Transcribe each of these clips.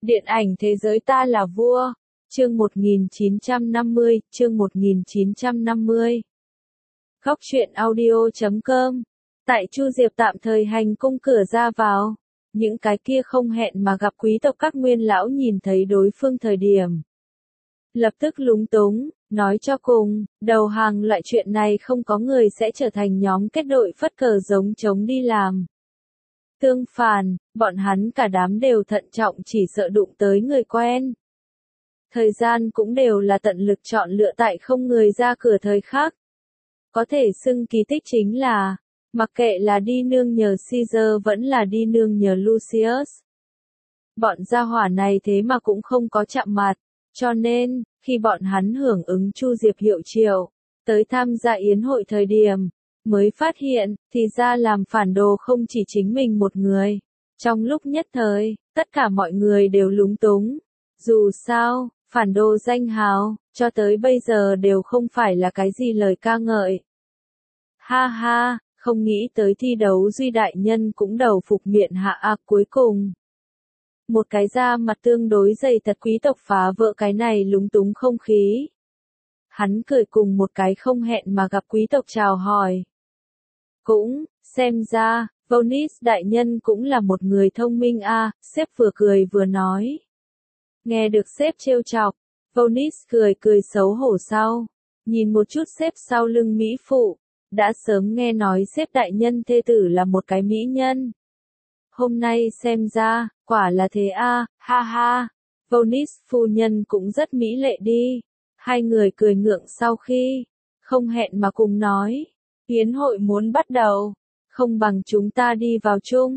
Điện ảnh thế giới ta là vua. Chương 1950, chương 1950. Góc truyện audio.com. Tại Chu Diệp tạm thời hành cung cửa ra vào. Những cái kia không hẹn mà gặp quý tộc các nguyên lão nhìn thấy đối phương thời điểm. Lập tức lúng túng, nói cho cùng, đầu hàng loại chuyện này không có người sẽ trở thành nhóm kết đội phất cờ giống trống đi làm. Tương phản, bọn hắn cả đám đều thận trọng chỉ sợ đụng tới người quen. Thời gian cũng đều là tận lực chọn lựa tại không người ra cửa thời khắc. Có thể xưng kỳ tích chính là, mặc kệ là đi nương nhờ Caesar vẫn là đi nương nhờ Lucius. Bọn gia hỏa này thế mà cũng không có chạm mặt, cho nên, khi bọn hắn hưởng ứng Chu Diệp hiệu triệu, tới tham gia yến hội thời điểm, mới phát hiện, thì ra làm phản đồ không chỉ chính mình một người. Trong lúc nhất thời, tất cả mọi người đều lúng túng. Dù sao, phản đồ danh hào, cho tới bây giờ đều không phải là cái gì lời ca ngợi. Ha ha, không nghĩ tới thi đấu Duy đại nhân cũng đầu phục miện hạ cuối cùng. Một cái da mặt tương đối dày thật quý tộc phá vỡ cái này lúng túng không khí. Hắn cười cùng một cái không hẹn mà gặp quý tộc chào hỏi. Cũng, xem ra, Vonis đại nhân cũng là một người thông minh sếp vừa cười vừa nói. Nghe được sếp trêu chọc, Vonis cười xấu hổ sau. Nhìn một chút sếp sau lưng mỹ phụ, đã sớm nghe nói sếp đại nhân thê tử là một cái mỹ nhân. Hôm nay xem ra, quả là thế ha ha, Vonis phu nhân cũng rất mỹ lệ đi. Hai người cười ngượng sau khi, không hẹn mà cùng nói. Yến hội muốn bắt đầu, không bằng chúng ta đi vào chung.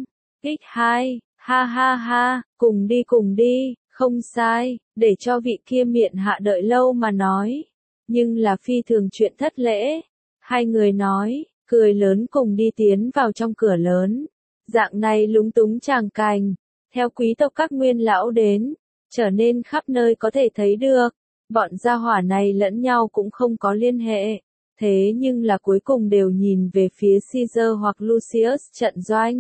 X2, ha ha ha, cùng đi, không sai, để cho vị kia miệng hạ đợi lâu mà nói. Nhưng là phi thường chuyện thất lễ. Hai người nói, cười lớn cùng đi tiến vào trong cửa lớn. Dạng này lúng túng tràng cành, theo quý tộc các nguyên lão đến, trở nên khắp nơi có thể thấy được. Bọn gia hỏa này lẫn nhau cũng không có liên hệ. Thế nhưng là cuối cùng đều nhìn về phía Caesar hoặc Lucius trận doanh.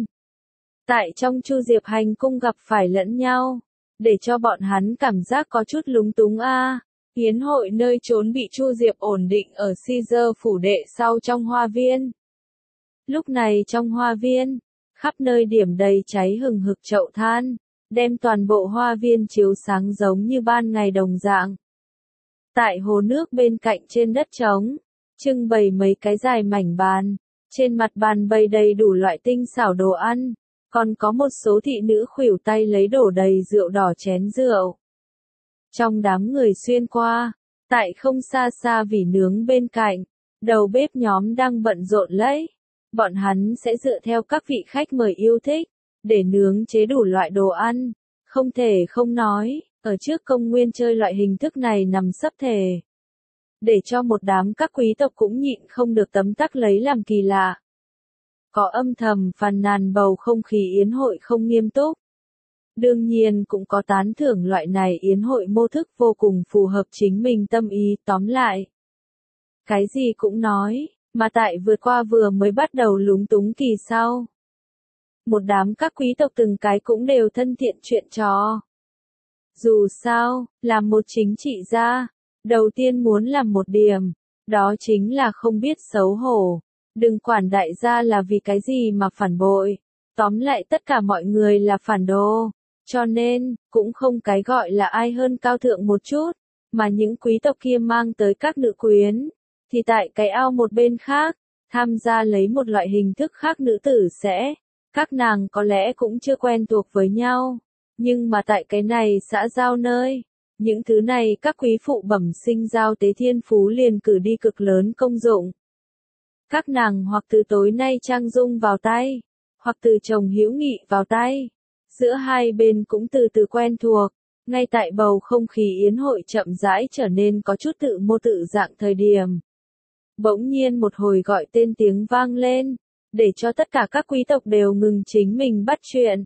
Tại trong Chu Diệp hành cung gặp phải lẫn nhau, để cho bọn hắn cảm giác có chút lúng túng Yến hội nơi trốn bị Chu Diệp ổn định ở Caesar phủ đệ sau trong hoa viên. Lúc này trong hoa viên, khắp nơi điểm đầy cháy hừng hực chậu than, đem toàn bộ hoa viên chiếu sáng giống như ban ngày đồng dạng. Tại hồ nước bên cạnh trên đất trống, trưng bày mấy cái dài mảnh bàn, trên mặt bàn bày đầy đủ loại tinh xảo đồ ăn, còn có một số thị nữ khuỷu tay lấy đổ đầy rượu đỏ chén rượu. Trong đám người xuyên qua, tại không xa xa vỉ nướng bên cạnh, đầu bếp nhóm đang bận rộn lấy. Bọn hắn sẽ dựa theo các vị khách mời yêu thích, để nướng chế đủ loại đồ ăn. Không thể không nói, ở trước công nguyên chơi loại hình thức này nằm sấp thể. Để cho một đám các quý tộc cũng nhịn không được tấm tắc lấy làm kỳ lạ. Có âm thầm phàn nàn bầu không khí yến hội không nghiêm túc. Đương nhiên cũng có tán thưởng loại này yến hội mô thức vô cùng phù hợp chính mình tâm ý. Tóm lại, cái gì cũng nói, mà tại vượt qua vừa mới bắt đầu lúng túng kỳ sau. Một đám các quý tộc từng cái cũng đều thân thiện chuyện trò. Dù sao, làm một chính trị gia, đầu tiên muốn làm một điểm, đó chính là không biết xấu hổ. Đừng quản đại gia là vì cái gì mà phản bội. Tóm lại tất cả mọi người là phản đồ. Cho nên, cũng không cái gọi là ai hơn cao thượng một chút, mà những quý tộc kia mang tới các nữ quyến. Thì tại cái ao một bên khác, tham gia lấy một loại hình thức khác nữ tử sẽ. Các nàng có lẽ cũng chưa quen thuộc với nhau. Nhưng mà tại cái này xã giao nơi, những thứ này các quý phụ bẩm sinh giao tế thiên phú liền cử đi cực lớn công dụng. Các nàng hoặc từ tối nay trang dung vào tay, hoặc từ chồng hữu nghị vào tay. Giữa hai bên cũng từ từ quen thuộc, ngay tại bầu không khí yến hội chậm rãi trở nên có chút tự mô tự dạng thời điểm. Bỗng nhiên một hồi gọi tên tiếng vang lên, để cho tất cả các quý tộc đều ngừng chính mình bắt chuyện.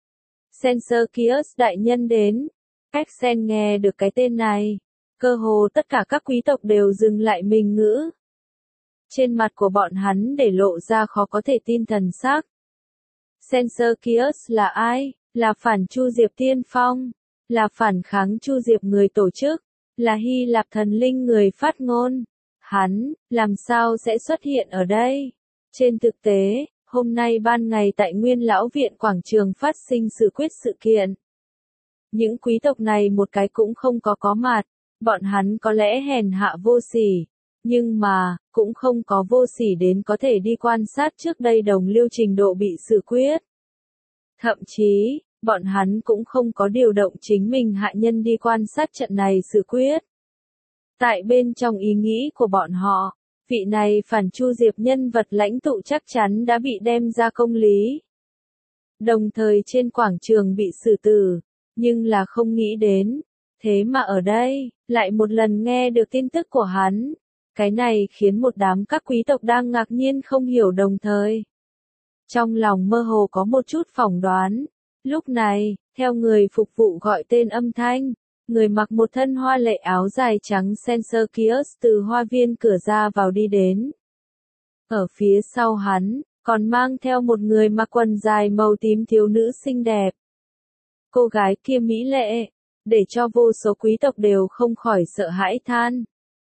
Censorcius đại nhân đến. Axen nghe được cái tên này, cơ hồ tất cả các quý tộc đều dừng lại mình ngữ. Trên mặt của bọn hắn để lộ ra khó có thể tin thần sắc. Censorcius là ai? Là phản Chu Diệp tiên phong. là phản kháng Chu Diệp người tổ chức, là Hy Lạp thần linh người phát ngôn. Hắn, làm sao sẽ xuất hiện ở đây? Trên thực tế, hôm nay ban ngày tại Nguyên Lão Viện quảng trường phát sinh sự quyết sự kiện. Những quý tộc này một cái cũng không có mặt, bọn hắn có lẽ hèn hạ vô sỉ, nhưng mà, cũng không có vô sỉ đến có thể đi quan sát trước đây đồng liêu trình độ bị xử quyết. Thậm chí, bọn hắn cũng không có điều động chính mình hạ nhân đi quan sát trận này xử quyết. Tại bên trong ý nghĩ của bọn họ, vị này phản Chu Diệp nhân vật lãnh tụ chắc chắn đã bị đem ra công lý. Đồng thời trên quảng trường bị xử tử, nhưng là không nghĩ đến. Thế mà ở đây, lại một lần nghe được tin tức của hắn. Cái này khiến một đám các quý tộc đang ngạc nhiên không hiểu đồng thời. Trong lòng mơ hồ có một chút phỏng đoán. Lúc này, theo người phục vụ gọi tên âm thanh, người mặc một thân hoa lệ áo dài trắng Senserkius từ hoa viên cửa ra vào đi đến. Ở phía sau hắn, còn mang theo một người mặc quần dài màu tím thiếu nữ xinh đẹp. Cô gái kia mỹ lệ, để cho vô số quý tộc đều không khỏi sợ hãi than.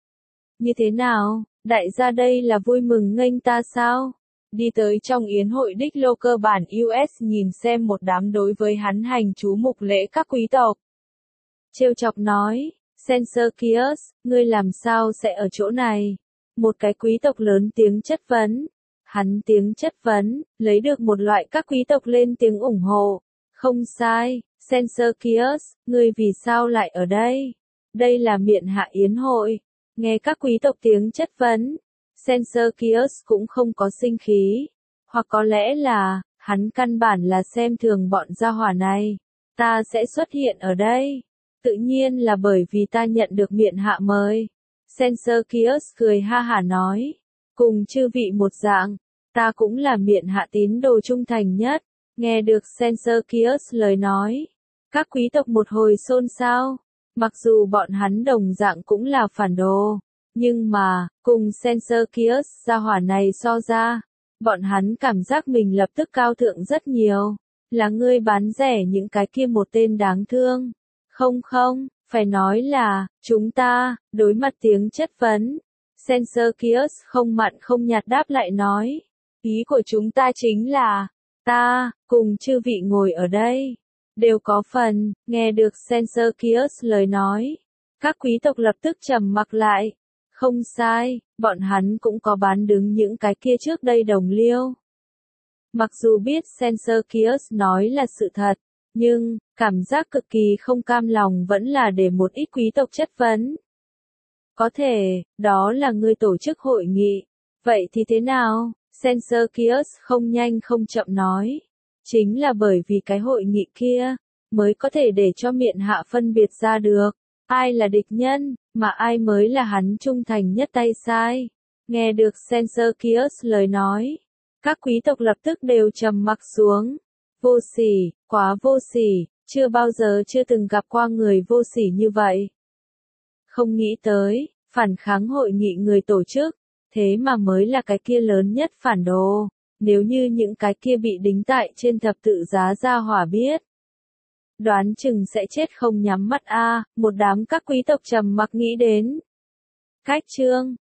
Như thế nào, đại gia đây là vui mừng nghênh ta sao? Đi tới trong yến hội đích lô cơ bản US nhìn xem một đám đối với hắn hành chú mục lễ các quý tộc. Trêu chọc nói, Senserkius, ngươi làm sao sẽ ở chỗ này? Một cái quý tộc lớn tiếng chất vấn. Hắn tiếng chất vấn, lấy được một loại các quý tộc lên tiếng ủng hộ. Không sai, Senserkius, ngươi vì sao lại ở đây? Đây là miện hạ yến hội. Nghe các quý tộc tiếng chất vấn, Senserkius cũng không có sinh khí. Hoặc có lẽ là, hắn căn bản là xem thường bọn gia hỏa này. Ta sẽ xuất hiện ở đây. Tự nhiên là bởi vì ta nhận được miện hạ mời. Senserkius cười ha hả nói. Cùng chư vị một dạng, ta cũng là miện hạ tín đồ trung thành nhất. Nghe được Senserkius lời nói. Các quý tộc một hồi xôn xao. Mặc dù bọn hắn đồng dạng cũng là phản đồ. Nhưng mà, cùng Senserkius gia hỏa này so ra. Bọn hắn cảm giác mình lập tức cao thượng rất nhiều. Là ngươi bán rẻ những cái kia một tên đáng thương. Không, phải nói là, chúng ta, đối mặt tiếng chất vấn. Senserkius không mặn không nhạt đáp lại nói. Ý của chúng ta chính là, ta, cùng chư vị ngồi ở đây, đều có phần, nghe được Senserkius lời nói. Các quý tộc lập tức trầm mặc lại. Không sai, bọn hắn cũng có bán đứng những cái kia trước đây đồng liêu. Mặc dù biết Senserkius nói là sự thật, nhưng, cảm giác cực kỳ không cam lòng vẫn là để một ít quý tộc chất vấn. Có thể, đó là ngươi tổ chức hội nghị. Vậy thì thế nào? Senserkius không nhanh không chậm nói. Chính là bởi vì cái hội nghị kia, mới có thể để cho miện hạ phân biệt ra được. Ai là địch nhân, mà ai mới là hắn trung thành nhất tay sai. Nghe được Senserkius lời nói. Các quý tộc lập tức đều trầm mặc xuống. Vô sỉ, quá vô sỉ, chưa từng gặp qua người vô sỉ như vậy. Không nghĩ tới, phản kháng hội nghị người tổ chức, thế mà mới là cái kia lớn nhất phản đồ. Nếu như những cái kia bị đính tại trên thập tự giá gia hỏa biết, đoán chừng sẽ chết không nhắm mắt a. Một đám các quý tộc trầm mặc nghĩ đến. Cách chương